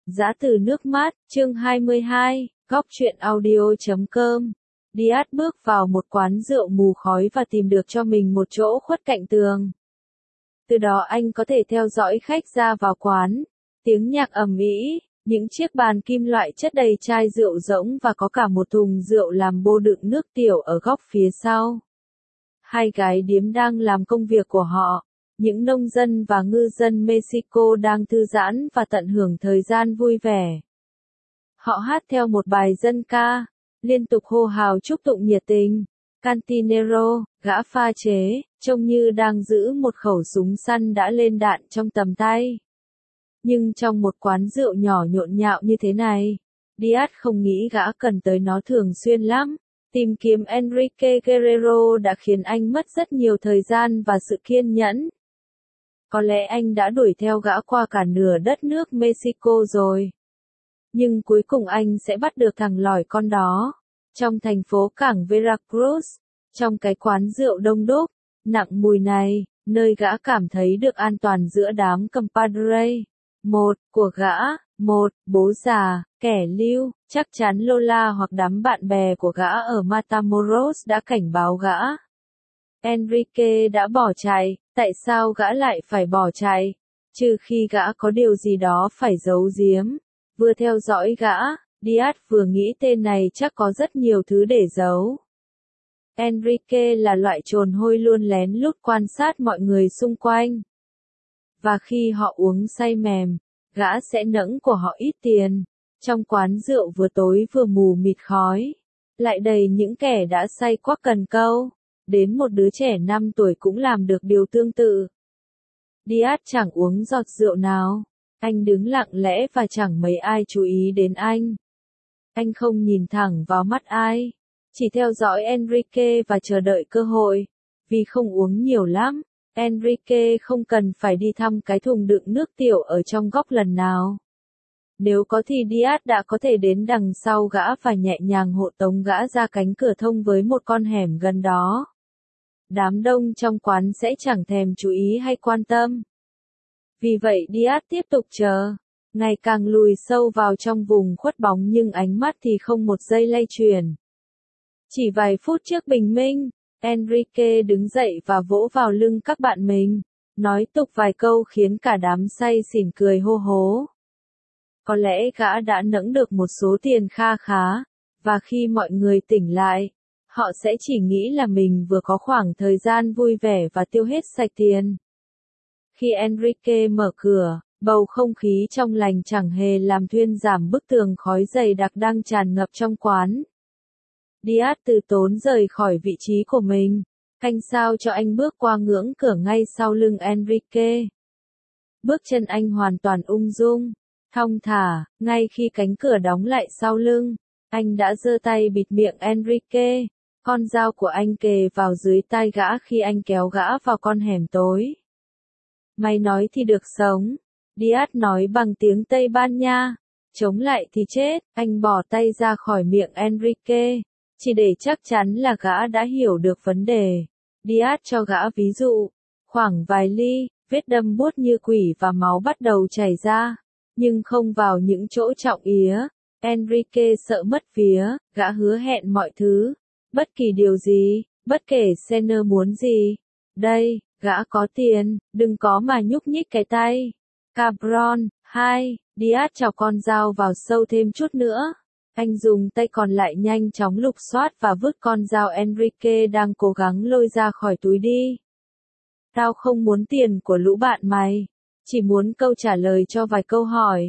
Giã từ nước mắt, chương 22, góc truyện audio.com. Diaz bước vào một quán rượu mù khói và tìm được cho mình một chỗ khuất cạnh tường. Từ đó anh có thể theo dõi khách ra vào quán. Tiếng nhạc ầm ĩ, những chiếc bàn kim loại chất đầy chai rượu rỗng và có cả một thùng rượu làm bô đựng nước tiểu ở góc phía sau. Hai gái điếm đang làm công việc của họ. Những nông dân và ngư dân Mexico đang thư giãn và tận hưởng thời gian vui vẻ. Họ hát theo một bài dân ca, liên tục hô hào chúc tụng nhiệt tình. Cantinero, gã pha chế, trông như đang giữ một khẩu súng săn đã lên đạn trong tầm tay. Nhưng trong một quán rượu nhỏ nhộn nhạo như thế này, Diaz không nghĩ gã cần tới nó thường xuyên lắm. Tìm kiếm Enrique Guerrero đã khiến anh mất rất nhiều thời gian và sự kiên nhẫn. Có lẽ anh đã đuổi theo gã qua cả nửa đất nước Mexico rồi. Nhưng cuối cùng anh sẽ bắt được thằng lỏi con đó. Trong thành phố cảng Veracruz, trong cái quán rượu đông đúc, nặng mùi này, nơi gã cảm thấy được an toàn giữa đám compadre. Một của gã, một bố già, kẻ lưu, chắc chắn Lola hoặc đám bạn bè của gã ở Matamoros đã cảnh báo gã. Enrique đã bỏ chạy, tại sao gã lại phải bỏ chạy? Trừ khi gã có điều gì đó phải giấu giếm. Vừa theo dõi gã, Diaz vừa nghĩ tên này chắc có rất nhiều thứ để giấu. Enrique là loại trồn hôi luôn lén lút quan sát mọi người xung quanh. Và khi họ uống say mềm, gã sẽ nẫng của họ ít tiền. Trong quán rượu vừa tối vừa mù mịt khói, lại đầy những kẻ đã say quắc cần câu. Đến một đứa trẻ 5 tuổi cũng làm được điều tương tự. Diaz chẳng uống giọt rượu nào. Anh đứng lặng lẽ và chẳng mấy ai chú ý đến anh. Anh không nhìn thẳng vào mắt ai. Chỉ theo dõi Enrique và chờ đợi cơ hội. Vì không uống nhiều lắm, Enrique không cần phải đi thăm cái thùng đựng nước tiểu ở trong góc lần nào. Nếu có thì Diaz đã có thể đến đằng sau gã và nhẹ nhàng hộ tống gã ra cánh cửa thông với một con hẻm gần đó. Đám đông trong quán sẽ chẳng thèm chú ý hay quan tâm. Vì vậy Diaz tiếp tục chờ, ngày càng lùi sâu vào trong vùng khuất bóng nhưng ánh mắt thì không một giây lay chuyển. Chỉ vài phút trước bình minh, Enrique đứng dậy và vỗ vào lưng các bạn mình, nói tục vài câu khiến cả đám say xỉn cười hô hố. Có lẽ gã đã nẫng được một số tiền kha khá, và khi mọi người tỉnh lại, họ sẽ chỉ nghĩ là mình vừa có khoảng thời gian vui vẻ và tiêu hết sạch tiền. Khi Enrique mở cửa, bầu không khí trong lành chẳng hề làm thuyên giảm bức tường khói dày đặc đang tràn ngập trong quán. Diaz từ tốn rời khỏi vị trí của mình, canh sao cho anh bước qua ngưỡng cửa ngay sau lưng Enrique. Bước chân anh hoàn toàn ung dung, thong thả, ngay khi cánh cửa đóng lại sau lưng, anh đã giơ tay bịt miệng Enrique. Con dao của anh kề vào dưới tai gã khi anh kéo gã vào con hẻm tối. Mày nói thì được sống, Diaz nói bằng tiếng Tây Ban Nha. Chống lại thì chết, anh bỏ tay ra khỏi miệng Enrique, chỉ để chắc chắn là gã đã hiểu được vấn đề. Diaz cho gã ví dụ, khoảng vài ly, vết đâm buốt như quỷ và máu bắt đầu chảy ra, nhưng không vào những chỗ trọng ía. Enrique sợ mất vía, gã hứa hẹn mọi thứ. Bất kỳ điều gì, bất kể Senner muốn gì. Đây, gã có tiền, đừng có mà nhúc nhích cái tay. Cabron, 2, Diaz chọc con dao vào sâu thêm chút nữa. Anh dùng tay còn lại nhanh chóng lục soát và vứt con dao Enrique đang cố gắng lôi ra khỏi túi đi. Tao không muốn tiền của lũ bạn mày, chỉ muốn câu trả lời cho vài câu hỏi.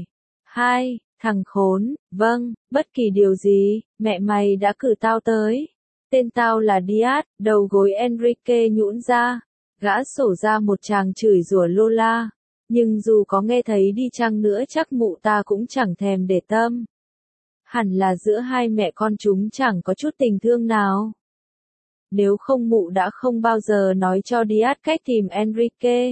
2, thằng khốn, vâng, bất kỳ điều gì, mẹ mày đã cử tao tới. Tên tao là Diaz, đầu gối Enrique nhũn ra. Gã sổ ra một tràng chửi rủa Lola. Nhưng dù có nghe thấy đi chăng nữa chắc mụ ta cũng chẳng thèm để tâm. Hẳn là giữa hai mẹ con chúng chẳng có chút tình thương nào. Nếu không mụ đã không bao giờ nói cho Diaz cách tìm Enrique.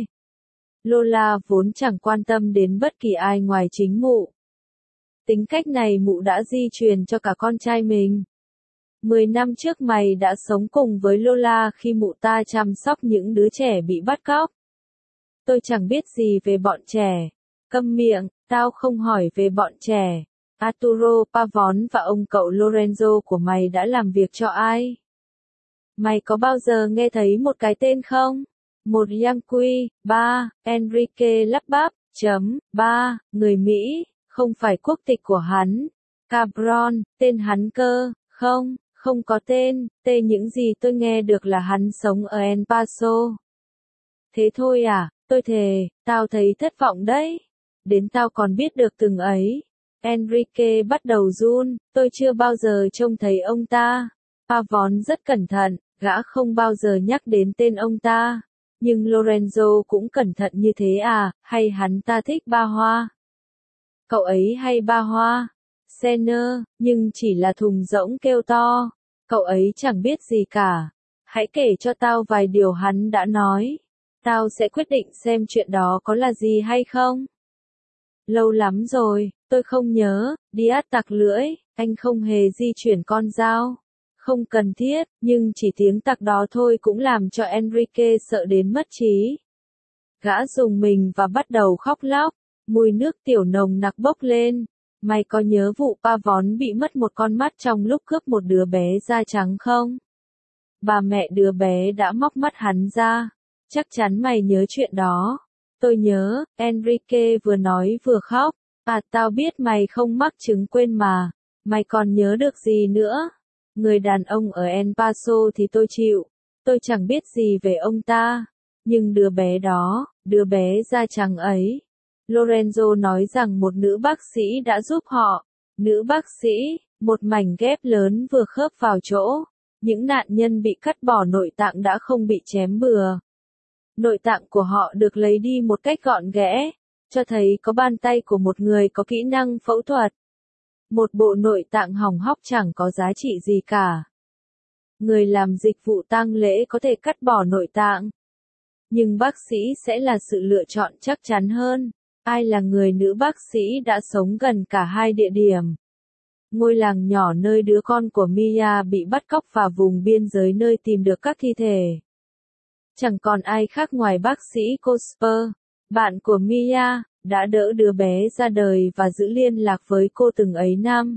Lola vốn chẳng quan tâm đến bất kỳ ai ngoài chính mụ. Tính cách này mụ đã di truyền cho cả con trai mình. 10 năm trước mày đã sống cùng với Lola khi mụ ta chăm sóc những đứa trẻ bị bắt cóc. Tôi chẳng biết gì về bọn trẻ. Câm miệng, Tao không hỏi về bọn trẻ. Arturo Pavón và ông cậu Lorenzo của mày đã làm việc cho ai? Mày có bao giờ nghe thấy một cái tên không? Một Yankee, 3, Enrique lắp bắp, chấm, 3, người Mỹ, không phải quốc tịch của hắn. Cabron, tên hắn cơ, không, không có tên, những gì tôi nghe được là hắn sống ở El Paso. Thế thôi à, tôi thề, tao thấy thất vọng đấy. Đến tao còn biết được từng ấy. Enrique bắt đầu run, tôi chưa bao giờ trông thấy ông ta. Pavón rất cẩn thận, gã không bao giờ nhắc đến tên ông ta. Nhưng Lorenzo cũng cẩn thận như thế à, hay hắn ta thích ba hoa? Cậu ấy hay ba hoa? Senner, nhưng chỉ là thùng rỗng kêu to. Cậu ấy chẳng biết gì cả. Hãy kể cho tao vài điều hắn đã nói. Tao sẽ quyết định xem chuyện đó có là gì hay không. Lâu lắm rồi, tôi không nhớ. Diaz tặc lưỡi, anh không hề di chuyển con dao. Không cần thiết, nhưng chỉ tiếng tặc đó thôi cũng làm cho Enrique sợ đến mất trí. Gã rùng mình và bắt đầu khóc lóc. Mùi nước tiểu nồng nặc bốc lên. Mày có nhớ vụ Pavón bị mất một con mắt trong lúc cướp một đứa bé da trắng không? Bà mẹ đứa bé đã móc mắt hắn ra. Chắc chắn mày nhớ chuyện đó. Tôi nhớ, Enrique vừa nói vừa khóc. À, tao biết mày không mắc chứng quên mà. Mày còn nhớ được gì nữa? Người đàn ông ở El Paso thì tôi chịu. Tôi chẳng biết gì về ông ta. Nhưng đứa bé đó, đứa bé da trắng ấy. Lorenzo nói rằng một nữ bác sĩ đã giúp họ. Nữ bác sĩ, một mảnh ghép lớn vừa khớp vào chỗ. Những nạn nhân bị cắt bỏ nội tạng đã không bị chém bừa. Nội tạng của họ được lấy đi một cách gọn ghẽ, cho thấy có bàn tay của một người có kỹ năng phẫu thuật. Một bộ nội tạng hỏng hóc chẳng có giá trị gì cả. Người làm dịch vụ tang lễ có thể cắt bỏ nội tạng. Nhưng bác sĩ sẽ là sự lựa chọn chắc chắn hơn. Ai là người nữ bác sĩ đã sống gần cả hai địa điểm? Ngôi làng nhỏ nơi đứa con của Mia bị bắt cóc và vùng biên giới nơi tìm được các thi thể. Chẳng còn ai khác ngoài bác sĩ Cosper, bạn của Mia, đã đỡ đứa bé ra đời và giữ liên lạc với cô từng ấy năm.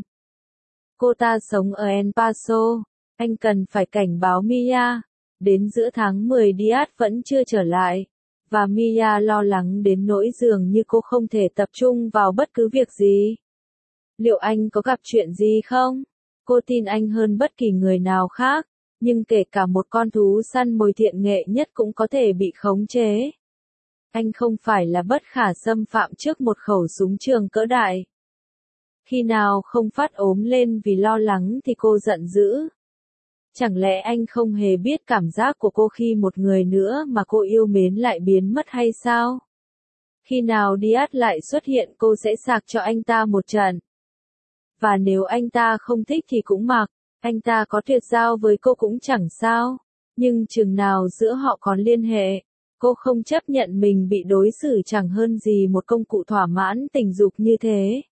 Cô ta sống ở El Paso. Anh cần phải cảnh báo Mia. Đến giữa tháng 10 Diaz vẫn chưa trở lại. Và Mia lo lắng đến nỗi dường như cô không thể tập trung vào bất cứ việc gì. Liệu anh có gặp chuyện gì không? Cô tin anh hơn bất kỳ người nào khác. Nhưng kể cả một con thú săn mồi thiện nghệ nhất cũng có thể bị khống chế. Anh không phải là bất khả xâm phạm trước một khẩu súng trường cỡ đại. Khi nào không phát ốm lên vì lo lắng thì cô giận dữ. Chẳng lẽ anh không hề biết cảm giác của cô khi một người nữa mà cô yêu mến lại biến mất hay sao? Khi nào Diaz lại xuất hiện cô sẽ sạc cho anh ta một trận. Và nếu anh ta không thích thì cũng mặc. Anh ta có tuyệt giao với cô cũng chẳng sao. Nhưng chừng nào giữa họ còn liên hệ, cô không chấp nhận mình bị đối xử chẳng hơn gì một công cụ thỏa mãn tình dục như thế.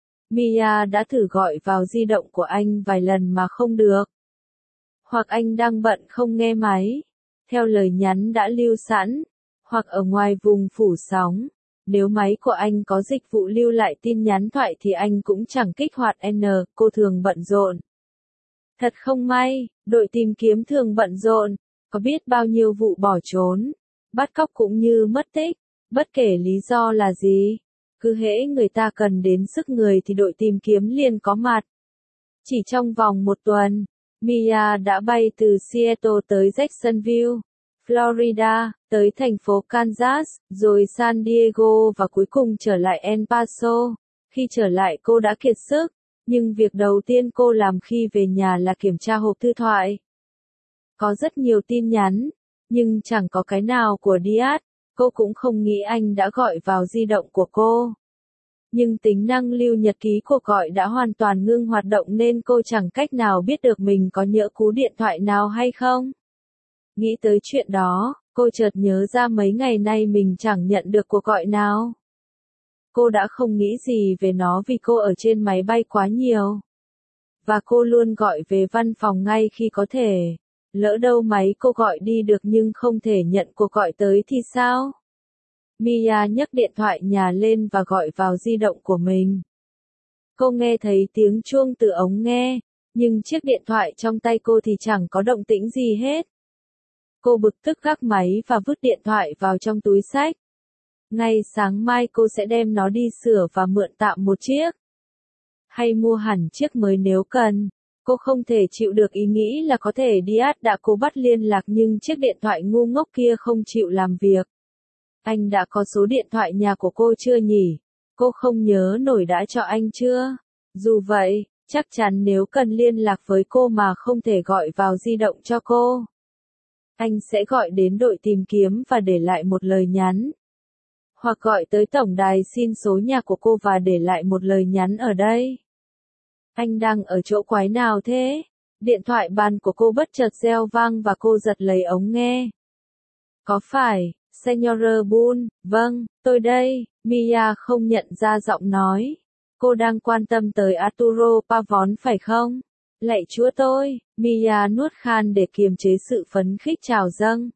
Mia đã thử gọi vào di động của anh vài lần mà không được. Hoặc anh đang bận không nghe máy, theo lời nhắn đã lưu sẵn, hoặc ở ngoài vùng phủ sóng. Nếu máy của anh có dịch vụ lưu lại tin nhắn thoại thì anh cũng chẳng kích hoạt cô thường bận rộn. Thật không may, đội tìm kiếm thường bận rộn, có biết bao nhiêu vụ bỏ trốn, bắt cóc cũng như mất tích, bất kể lý do là gì. Cứ hễ người ta cần đến sức người thì đội tìm kiếm liền có mặt. Chỉ trong vòng một tuần, Mia đã bay từ Seattle tới Jacksonville, Florida, tới thành phố Kansas, rồi San Diego và cuối cùng trở lại El Paso. Khi trở lại cô đã kiệt sức, nhưng việc đầu tiên cô làm khi về nhà là kiểm tra hộp thư thoại. Có rất nhiều tin nhắn, nhưng chẳng có cái nào của Diaz. Cô cũng không nghĩ anh đã gọi vào di động của cô. Nhưng tính năng lưu nhật ký cuộc gọi đã hoàn toàn ngưng hoạt động nên cô chẳng cách nào biết được mình có nhỡ cú điện thoại nào hay không. Nghĩ tới chuyện đó, cô chợt nhớ ra mấy ngày nay mình chẳng nhận được cuộc gọi nào. Cô đã không nghĩ gì về nó vì cô ở trên máy bay quá nhiều. Và cô luôn gọi về văn phòng ngay khi có thể. Lỡ đâu máy cô gọi đi được nhưng không thể nhận cuộc gọi tới thì sao? Mia nhấc điện thoại nhà lên và gọi vào di động của mình. Cô nghe thấy tiếng chuông từ ống nghe, nhưng chiếc điện thoại trong tay cô thì chẳng có động tĩnh gì hết. Cô bực tức gác máy và vứt điện thoại vào trong túi xách. Ngay sáng mai cô sẽ đem nó đi sửa và mượn tạm một chiếc. Hay mua hẳn chiếc mới nếu cần. Cô không thể chịu được ý nghĩ là có thể Diaz đã cố bắt liên lạc nhưng chiếc điện thoại ngu ngốc kia không chịu làm việc. Anh đã có số điện thoại nhà của cô chưa nhỉ? Cô không nhớ nổi đã cho anh chưa? Dù vậy, chắc chắn nếu cần liên lạc với cô mà không thể gọi vào di động cho cô, anh sẽ gọi đến đội tìm kiếm và để lại một lời nhắn. Hoặc gọi tới tổng đài xin số nhà của cô và để lại một lời nhắn ở đây. Anh đang ở chỗ quái nào thế? Điện thoại bàn của cô bất chợt reo vang và cô giật lấy ống nghe. Có phải, Señor Bull? Vâng, tôi đây, Mia không nhận ra giọng nói. Cô đang quan tâm tới Arturo Pavón phải không? Lạy Chúa tôi, Mia nuốt khan để kiềm chế sự phấn khích trào dâng.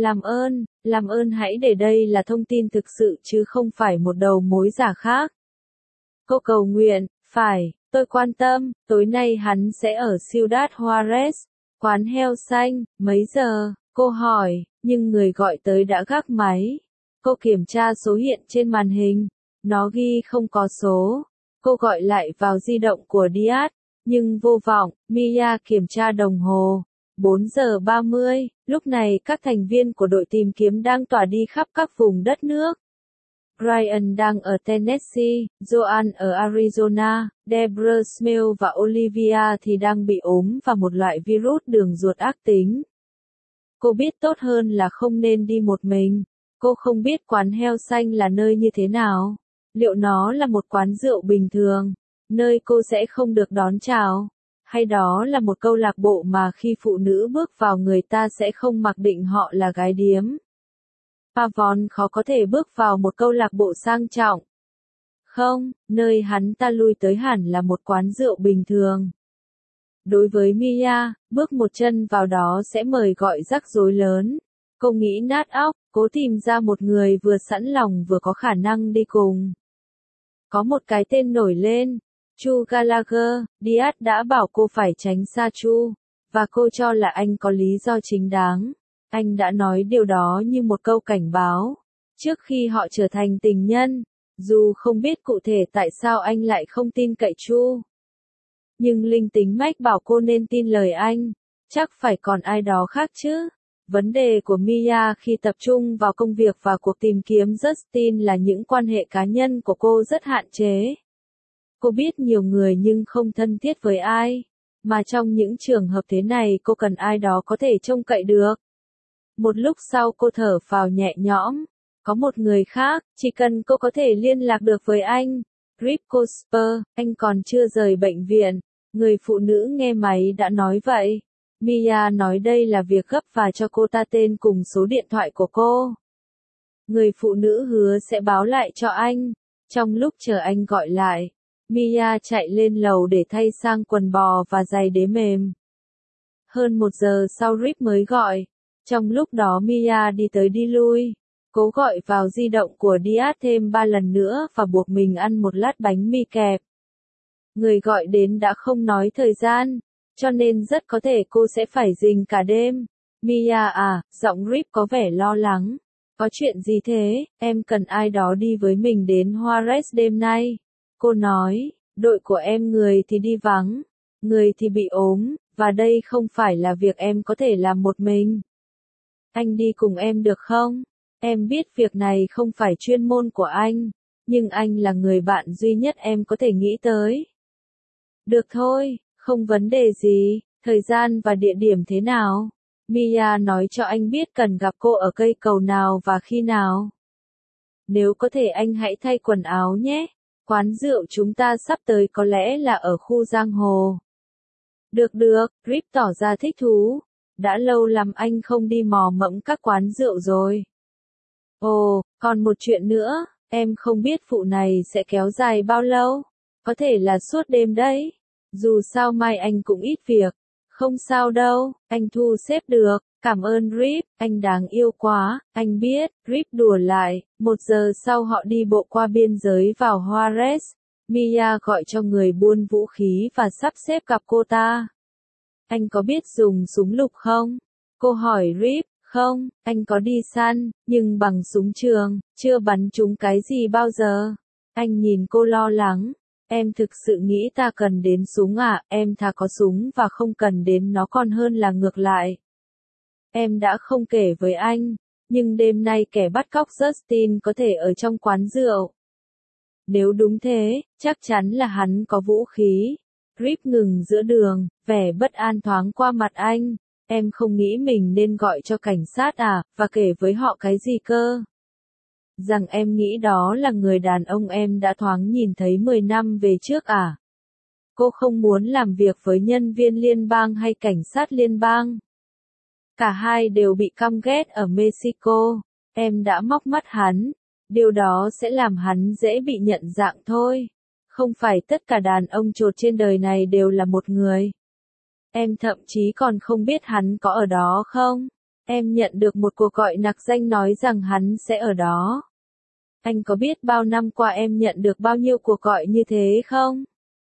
Làm ơn hãy để đây là thông tin thực sự chứ không phải một đầu mối giả khác. Cô cầu nguyện, phải, tôi quan tâm, tối nay hắn sẽ ở Ciudad Juárez, quán heo xanh, mấy giờ? Cô hỏi, nhưng người gọi tới đã gác máy. Cô kiểm tra số hiện trên màn hình, nó ghi không có số. Cô gọi lại vào di động của Diaz, nhưng vô vọng. Mia kiểm tra đồng hồ. 4 giờ 30, lúc này các thành viên của đội tìm kiếm đang tỏa đi khắp các vùng đất nước. Brian đang ở Tennessee, Joan ở Arizona, Deborah Smith và Olivia thì đang bị ốm và một loại virus đường ruột ác tính. Cô biết tốt hơn là không nên đi một mình. Cô không biết quán heo xanh là nơi như thế nào. Liệu nó là một quán rượu bình thường, nơi cô sẽ không được đón chào? Hay đó là một câu lạc bộ mà khi phụ nữ bước vào người ta sẽ không mặc định họ là gái điếm? Pavón khó có thể bước vào một câu lạc bộ sang trọng. Không, nơi hắn ta lui tới hẳn là một quán rượu bình thường. Đối với Mia, bước một chân vào đó sẽ mời gọi rắc rối lớn. Cô nghĩ nát óc, cố tìm ra một người vừa sẵn lòng vừa có khả năng đi cùng. Có một cái tên nổi lên, Chu Gallagher. Diaz đã bảo cô phải tránh xa Chu, và cô cho là anh có lý do chính đáng. Anh đã nói điều đó như một câu cảnh báo, trước khi họ trở thành tình nhân, dù không biết cụ thể tại sao anh lại không tin cậy Chu. Nhưng linh tính mách bảo cô nên tin lời anh, chắc phải còn ai đó khác chứ. Vấn đề của Mia khi tập trung vào công việc và cuộc tìm kiếm Justin là những quan hệ cá nhân của cô rất hạn chế. Cô biết nhiều người nhưng không thân thiết với ai, mà trong những trường hợp thế này cô cần ai đó có thể trông cậy được. Một lúc sau cô thở phào nhẹ nhõm, có một người khác, chỉ cần cô có thể liên lạc được với anh. Rip Cosper, anh còn chưa rời bệnh viện, người phụ nữ nghe máy đã nói vậy. Mia nói đây là việc gấp và cho cô ta tên cùng số điện thoại của cô. Người phụ nữ hứa sẽ báo lại cho anh. Trong lúc chờ anh gọi lại, Mia chạy lên lầu để thay sang quần bò và giày đế mềm. Hơn 1 giờ sau Rip mới gọi. Trong lúc đó Mia đi tới đi lui, cố gọi vào di động của Diaz thêm 3 lần nữa và buộc mình ăn một lát bánh mì kẹp. Người gọi đến đã không nói thời gian, cho nên rất có thể cô sẽ phải rình cả đêm. Mia à, giọng Rip có vẻ lo lắng. Có chuyện gì thế, em cần ai đó đi với mình đến Juárez đêm nay. Cô nói, đội của em người thì đi vắng, người thì bị ốm, và đây không phải là việc em có thể làm một mình. Anh đi cùng em được không? Em biết việc này không phải chuyên môn của anh, nhưng anh là người bạn duy nhất em có thể nghĩ tới. Được thôi, không vấn đề gì, thời gian và địa điểm thế nào? Mia nói cho anh biết cần gặp cô ở cây cầu nào và khi nào. Nếu có thể anh hãy thay quần áo nhé, quán rượu chúng ta sắp tới có lẽ là ở khu giang hồ. Được, Rip tỏ ra thích thú. Đã lâu lắm anh không đi mò mẫm các quán rượu rồi. Ồ, còn một chuyện nữa, em không biết vụ này sẽ kéo dài bao lâu. Có thể là suốt đêm đấy. Dù sao mai anh cũng ít việc. Không sao đâu, anh thu xếp được. Cảm ơn Rip, anh đáng yêu quá, anh biết, Rip đùa lại. 1 giờ sau họ đi bộ qua biên giới vào Juarez. Mia gọi cho người buôn vũ khí và sắp xếp gặp cô ta. Anh có biết dùng súng lục không? Cô hỏi Rip. Không, anh có đi săn, nhưng bằng súng trường, chưa bắn trúng cái gì bao giờ. Anh nhìn cô lo lắng. Em thực sự nghĩ ta cần đến súng à? Em thà có súng và không cần đến nó còn hơn là ngược lại. Em đã không kể với anh, nhưng đêm nay kẻ bắt cóc Justin có thể ở trong quán rượu. Nếu đúng thế, chắc chắn là hắn có vũ khí. Rip ngừng giữa đường, vẻ bất an thoáng qua mặt anh. Em không nghĩ mình nên gọi cho cảnh sát à, và kể với họ cái gì cơ? Rằng em nghĩ đó là người đàn ông em đã thoáng nhìn thấy 10 năm về trước à? Cô không muốn làm việc với nhân viên liên bang hay cảnh sát liên bang. Cả hai đều bị căm ghét ở Mexico. Em đã móc mắt hắn. Điều đó sẽ làm hắn dễ bị nhận dạng thôi. Không phải tất cả đàn ông chột trên đời này đều là một người. Em thậm chí còn không biết hắn có ở đó không. Em nhận được một cuộc gọi nặc danh nói rằng hắn sẽ ở đó. Anh có biết bao năm qua em nhận được bao nhiêu cuộc gọi như thế không?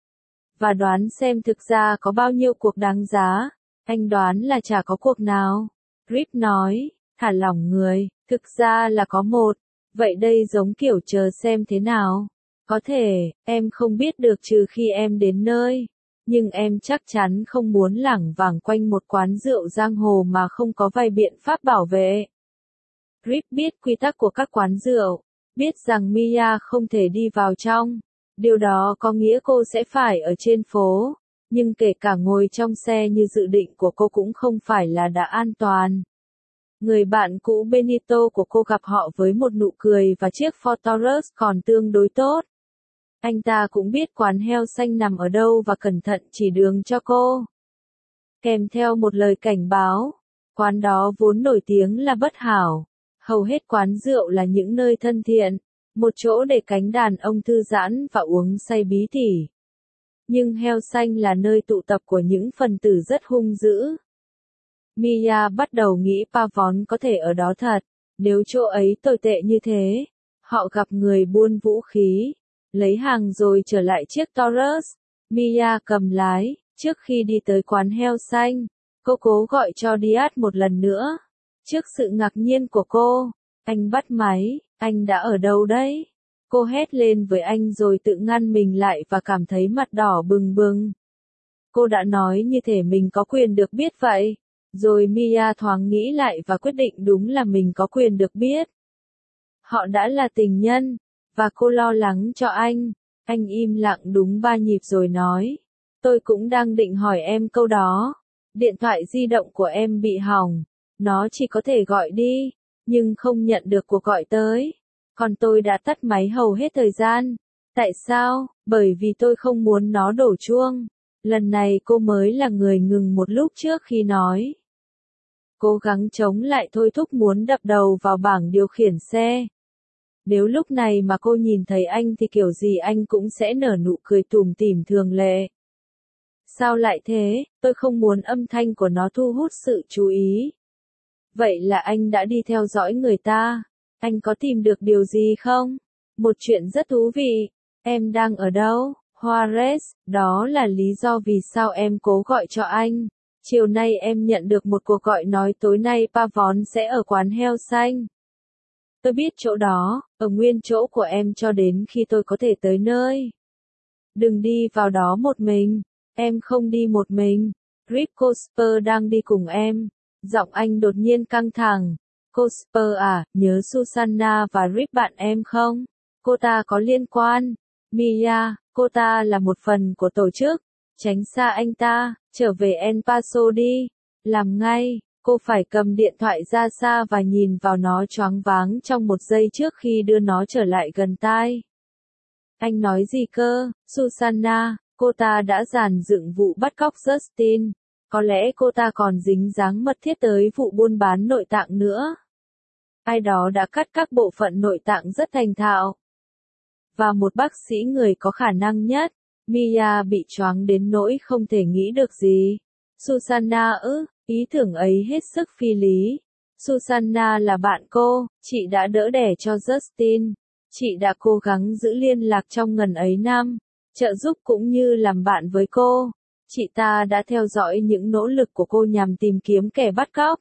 Và đoán xem thực ra có bao nhiêu cuộc đáng giá. Anh đoán là chả có cuộc nào. Rip nói, thả lỏng người, thực ra là có một. Vậy đây giống kiểu chờ xem thế nào. Có thể, em không biết được trừ khi em đến nơi. Nhưng em chắc chắn không muốn lảng vảng quanh một quán rượu giang hồ mà không có vài biện pháp bảo vệ. Rip biết quy tắc của các quán rượu, biết rằng Mia không thể đi vào trong. Điều đó có nghĩa cô sẽ phải ở trên phố, nhưng kể cả ngồi trong xe như dự định của cô cũng không phải là đã an toàn. Người bạn cũ Benito của cô gặp họ với một nụ cười và chiếc Ford Taurus còn tương đối tốt. Anh ta cũng biết quán heo xanh nằm ở đâu và cẩn thận chỉ đường cho cô. Kèm theo một lời cảnh báo, quán đó vốn nổi tiếng là bất hảo. Hầu hết quán rượu là những nơi thân thiện, một chỗ để cánh đàn ông thư giãn và uống say bí tỉ. Nhưng heo xanh là nơi tụ tập của những phần tử rất hung dữ. Mia bắt đầu nghĩ Pavon có thể ở đó thật. Nếu chỗ ấy tồi tệ như thế, họ gặp người buôn vũ khí, lấy hàng rồi trở lại chiếc Taurus. Mia cầm lái, trước khi đi tới quán heo xanh, cô cố gọi cho Diaz một lần nữa. Trước sự ngạc nhiên của cô, anh bắt máy, anh đã ở đâu đấy? Cô hét lên với anh rồi tự ngăn mình lại và cảm thấy mặt đỏ bừng bừng. Cô đã nói như thể mình có quyền được biết vậy. Rồi Mia thoáng nghĩ lại và quyết định đúng là mình có quyền được biết. Họ đã là tình nhân, và cô lo lắng cho anh. Anh im lặng đúng 3 nhịp rồi nói. Tôi cũng đang định hỏi em câu đó. Điện thoại di động của em bị hỏng. Nó chỉ có thể gọi đi, nhưng không nhận được cuộc gọi tới. Còn tôi đã tắt máy hầu hết thời gian. Tại sao? Bởi vì tôi không muốn nó đổ chuông. Lần này cô mới là người ngừng một lúc trước khi nói. Cố gắng chống lại thôi thúc muốn đập đầu vào bảng điều khiển xe. Nếu lúc này mà cô nhìn thấy anh thì kiểu gì anh cũng sẽ nở nụ cười tủm tỉm thường lệ. Sao lại thế? Tôi không muốn âm thanh của nó thu hút sự chú ý. Vậy là anh đã đi theo dõi người ta. Anh có tìm được điều gì không? Một chuyện rất thú vị. Em đang ở đâu? Juarez, đó là lý do vì sao em cố gọi cho anh. Chiều nay em nhận được một cuộc gọi nói tối nay Pavon sẽ ở quán heo xanh. Tôi biết chỗ đó, ở nguyên chỗ của em cho đến khi tôi có thể tới nơi. Đừng đi vào đó một mình. Em không đi một mình. Rip Cosper đang đi cùng em. Giọng anh đột nhiên căng thẳng. Cosper à, nhớ Susanna và Rip bạn em không? Cô ta có liên quan. Mia, cô ta là một phần của tổ chức. Tránh xa anh ta, trở về El Paso đi. Làm ngay, cô phải cầm điện thoại ra xa và nhìn vào nó choáng váng trong một giây trước khi đưa nó trở lại gần tai. Anh nói gì cơ? Susanna, cô ta đã dàn dựng vụ bắt cóc Justin. Có lẽ cô ta còn dính dáng mật thiết tới vụ buôn bán nội tạng nữa. Ai đó đã cắt các bộ phận nội tạng rất thành thạo. Và một bác sĩ người có khả năng nhất. Mia bị choáng đến nỗi không thể nghĩ được gì. Susanna ư, Ý tưởng ấy hết sức phi lý. Susanna là bạn cô, chị đã đỡ đẻ cho Justin. Chị đã cố gắng giữ liên lạc trong ngần ấy năm, trợ giúp cũng như làm bạn với cô. Chị ta đã theo dõi những nỗ lực của cô nhằm tìm kiếm kẻ bắt cóc.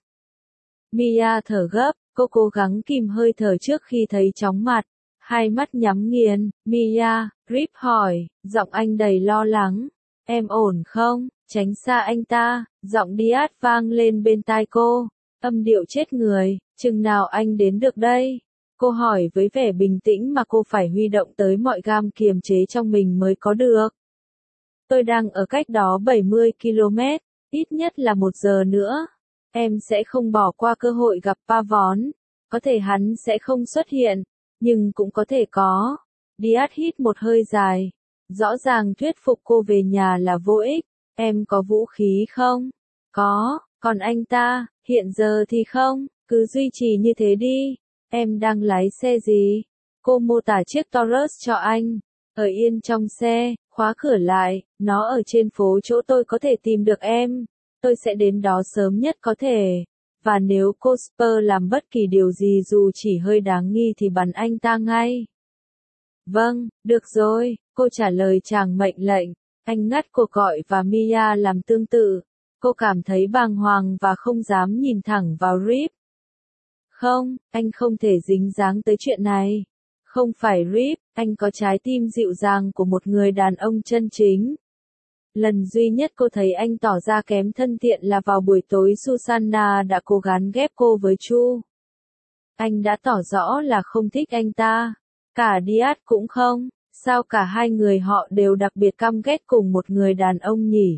Mia thở gấp, cô cố gắng kìm hơi thở trước khi thấy chóng mặt. Hai mắt nhắm nghiền, Mia, Rip hỏi, giọng anh đầy lo lắng. Em ổn không? Tránh xa anh ta, giọng Diaz vang lên bên tai cô. Âm điệu chết người, chừng nào anh đến được đây? Cô hỏi với vẻ bình tĩnh mà cô phải huy động tới mọi gam kiềm chế trong mình mới có được. Tôi đang ở cách đó 70 km, ít nhất là 1 giờ nữa. Em sẽ không bỏ qua cơ hội gặp Pavon. Có thể hắn sẽ không xuất hiện, nhưng cũng có thể có. Diaz hít một hơi dài. Rõ ràng thuyết phục cô về nhà là vô ích. Em có vũ khí không? Có, còn anh ta, hiện giờ thì không, cứ duy trì như thế đi. Em đang lái xe gì? Cô mô tả chiếc Taurus cho anh. Ở yên trong xe, khóa cửa lại, nó ở trên phố chỗ tôi có thể tìm được em. Tôi sẽ đến đó sớm nhất có thể. Và nếu Cosper làm bất kỳ điều gì dù chỉ hơi đáng nghi thì bắn anh ta ngay. Vâng, được rồi, cô trả lời chàng mệnh lệnh. Anh ngắt cuộc gọi và Mia làm tương tự. Cô cảm thấy bàng hoàng và không dám nhìn thẳng vào Rip. Không, anh không thể dính dáng tới chuyện này. Không phải Rip, anh có trái tim dịu dàng của một người đàn ông chân chính. Lần duy nhất cô thấy anh tỏ ra kém thân thiện là vào buổi tối Susanna đã cố gắng ghép cô với Chu. Anh đã tỏ rõ là không thích anh ta. Cả Diaz cũng không. Sao cả hai người họ đều đặc biệt căm ghét cùng một người đàn ông nhỉ?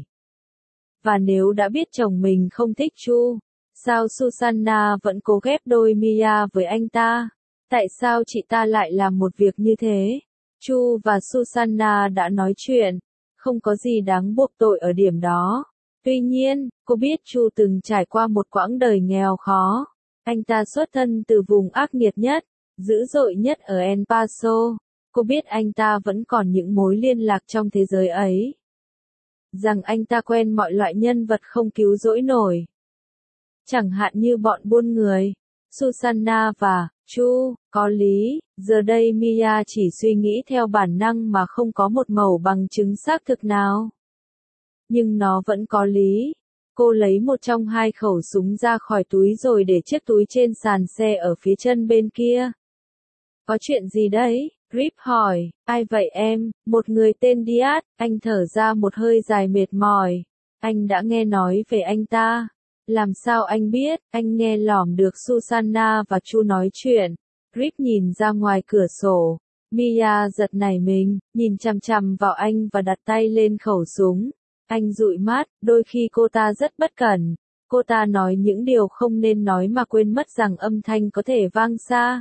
Và nếu đã biết chồng mình không thích Chu, sao Susanna vẫn cố ghép đôi Mia với anh ta? Tại sao chị ta lại làm một việc như thế? Chu và Susanna đã nói chuyện, không có gì đáng buộc tội ở điểm đó. Tuy nhiên, cô biết Chu từng trải qua một quãng đời nghèo khó. Anh ta xuất thân từ vùng ác nghiệt nhất, dữ dội nhất ở El Paso. Cô biết anh ta vẫn còn những mối liên lạc trong thế giới ấy. Rằng anh ta quen mọi loại nhân vật không cứu rỗi nổi. Chẳng hạn như bọn buôn người, Susanna và Chu, có lý. Giờ đây Mia chỉ suy nghĩ theo bản năng mà không có một mẩu bằng chứng xác thực nào. Nhưng nó vẫn có lý. Cô lấy một trong hai khẩu súng ra khỏi túi rồi để chiếc túi trên sàn xe ở phía chân bên kia. Có chuyện gì đấy? Rip hỏi, ai vậy em? Một người tên Diaz. Anh thở ra một hơi dài mệt mỏi. Anh đã nghe nói về anh ta. Làm sao anh biết? Anh nghe lỏm được Susanna và Chu nói chuyện. Rip nhìn ra ngoài cửa sổ. Mia giật nảy mình, nhìn chằm chằm vào anh và đặt tay lên khẩu súng. Anh dụi mắt, đôi khi cô ta rất bất cẩn. Cô ta nói những điều không nên nói mà quên mất rằng âm thanh có thể vang xa.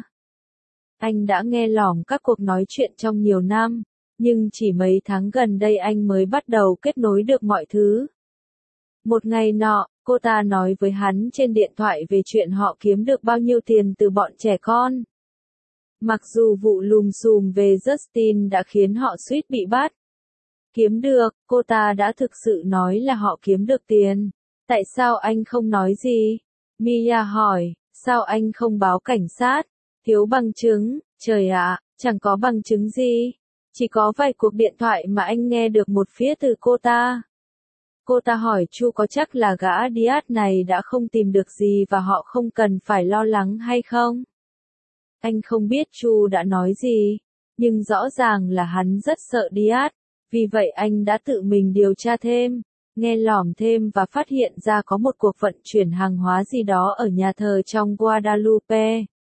Anh đã nghe lỏm các cuộc nói chuyện trong nhiều năm, nhưng chỉ mấy tháng gần đây anh mới bắt đầu kết nối được mọi thứ. Một ngày nọ, cô ta nói với hắn trên điện thoại về chuyện họ kiếm được bao nhiêu tiền từ bọn trẻ con. Mặc dù vụ lùm xùm về Justin đã khiến họ suýt bị bắt. Kiếm được, cô ta đã thực sự nói là họ kiếm được tiền. Tại sao anh không nói gì? Mia hỏi, sao anh không báo cảnh sát? Thiếu bằng chứng, trời ạ, chẳng có bằng chứng gì. Chỉ có vài cuộc điện thoại mà anh nghe được một phía từ cô ta. Cô ta hỏi Chu có chắc là gã Diaz này đã không tìm được gì và họ không cần phải lo lắng hay không? Anh không biết Chu đã nói gì, nhưng rõ ràng là hắn rất sợ Diaz. Vì vậy anh đã tự mình điều tra thêm, nghe lỏm thêm và phát hiện ra có một cuộc vận chuyển hàng hóa gì đó ở nhà thờ trong Guadalupe.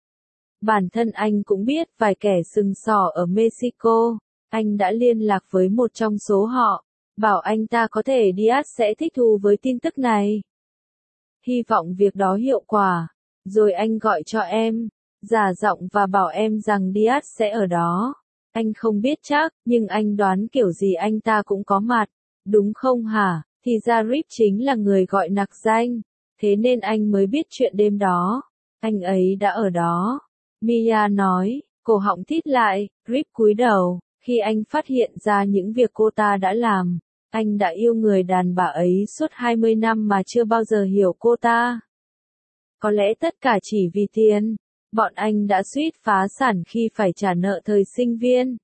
Bản thân anh cũng biết vài kẻ sừng sỏ ở Mexico. Anh đã liên lạc với một trong số họ, bảo anh ta có thể Diaz sẽ thích thú với tin tức này. Hy vọng việc đó hiệu quả. Rồi anh gọi cho em, giả giọng và bảo em rằng Diaz sẽ ở đó. Anh không biết chắc, nhưng anh đoán kiểu gì anh ta cũng có mặt. Đúng không hả? Thì ra Rip chính là người gọi nặc danh. Thế nên anh mới biết chuyện đêm đó. Anh ấy đã ở đó. Mia nói, cổ họng thít lại. Rip cúi đầu. Khi anh phát hiện ra những việc cô ta đã làm, Anh đã yêu người đàn bà ấy suốt 20 năm mà chưa bao giờ hiểu cô ta. Có lẽ tất cả chỉ vì tiền. Bọn anh đã suýt phá sản khi phải trả nợ thời sinh viên.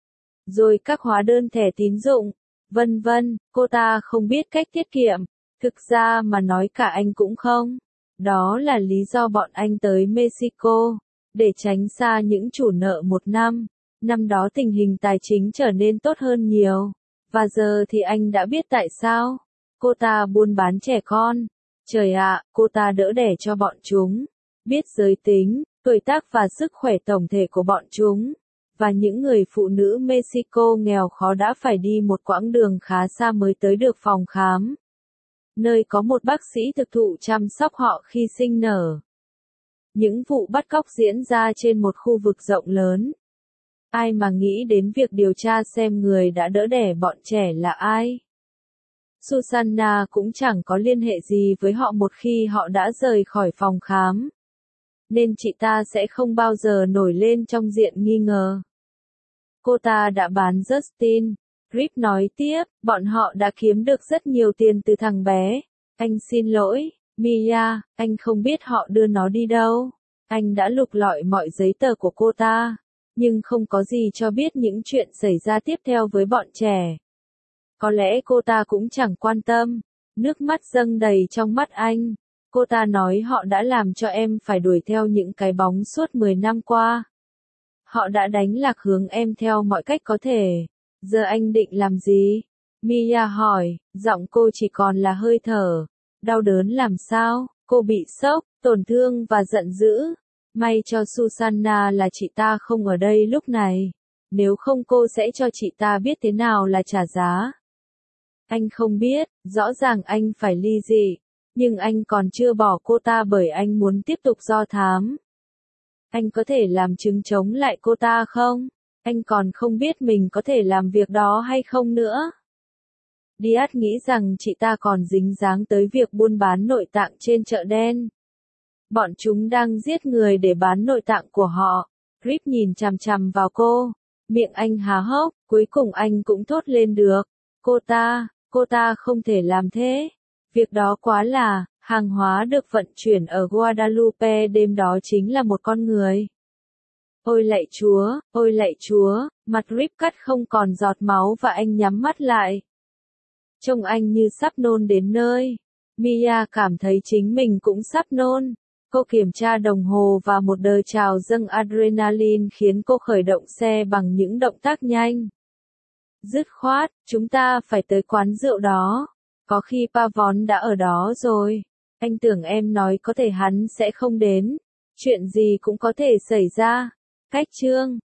Rồi các hóa đơn thẻ tín dụng, vân vân, cô ta không biết cách tiết kiệm. Thực ra mà nói cả anh cũng không. Đó là lý do bọn anh tới Mexico, để tránh xa những chủ nợ một năm. Năm đó tình hình tài chính trở nên tốt hơn nhiều. Và giờ thì anh đã biết tại sao. Cô ta buôn bán trẻ con. Trời ạ, cô ta đỡ đẻ cho bọn chúng. Biết giới tính, tuổi tác và sức khỏe tổng thể của bọn chúng. Và những người phụ nữ Mexico nghèo khó đã phải đi một quãng đường khá xa mới tới được phòng khám, nơi có một bác sĩ thực thụ chăm sóc họ khi sinh nở. Những vụ bắt cóc diễn ra trên một khu vực rộng lớn. Ai mà nghĩ đến việc điều tra xem người đã đỡ đẻ bọn trẻ là ai. Susanna cũng chẳng có liên hệ gì với họ một khi họ đã rời khỏi phòng khám. Nên chị ta sẽ không bao giờ nổi lên trong diện nghi ngờ. Cô ta đã bán Justin. Rip nói tiếp, bọn họ đã kiếm được rất nhiều tiền từ thằng bé. Anh xin lỗi, Mia, anh không biết họ đưa nó đi đâu. Anh đã lục lọi mọi giấy tờ của cô ta, nhưng không có gì cho biết những chuyện xảy ra tiếp theo với bọn trẻ. Có lẽ cô ta cũng chẳng quan tâm. Nước mắt dâng đầy trong mắt anh. Cô ta nói họ đã làm cho em phải đuổi theo những cái bóng suốt 10 năm qua. Họ đã đánh lạc hướng em theo mọi cách có thể. Giờ anh định làm gì? Mia hỏi, giọng cô chỉ còn là hơi thở. Đau đớn làm sao? Cô bị sốc, tổn thương và giận dữ. May cho Susanna là chị ta không ở đây lúc này. Nếu không cô sẽ cho chị ta biết thế nào là trả giá. Anh không biết, rõ ràng anh phải ly dị. Nhưng anh còn chưa bỏ cô ta bởi anh muốn tiếp tục do thám. Anh có thể làm chứng chống lại cô ta không? Anh còn không biết mình có thể làm việc đó hay không nữa. Diaz nghĩ rằng chị ta còn dính dáng tới việc buôn bán nội tạng trên chợ đen. Bọn chúng đang giết người để bán nội tạng của họ. Rip nhìn chằm chằm vào cô. Miệng anh há hốc, cuối cùng anh cũng thốt lên được. Cô ta không thể làm thế. Việc đó quá là, hàng hóa được vận chuyển ở Guadalupe đêm đó chính là một con người. Ôi lạy Chúa, mặt Rip cắt không còn giọt máu và anh nhắm mắt lại. Trông anh như sắp nôn đến nơi. Mia cảm thấy chính mình cũng sắp nôn. Cô kiểm tra đồng hồ và một đợt trào dâng adrenaline khiến cô khởi động xe bằng những động tác nhanh. Dứt khoát, chúng ta phải tới quán rượu đó. Có khi Pavon đã ở đó rồi. Anh tưởng em nói có thể hắn sẽ không đến. Chuyện gì cũng có thể xảy ra. Cách chương